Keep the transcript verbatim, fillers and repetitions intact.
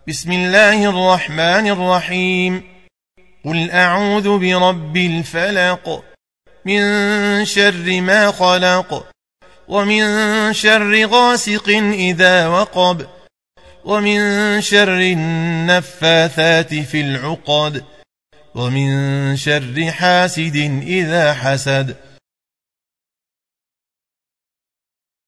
بسم الله الرحمن الرحيم. قل أعوذ برب الفلق من شر ما خلق، ومن شر غاسق إذا وقب، ومن شر النفاثات في العقد، ومن شر حاسد إذا حسد.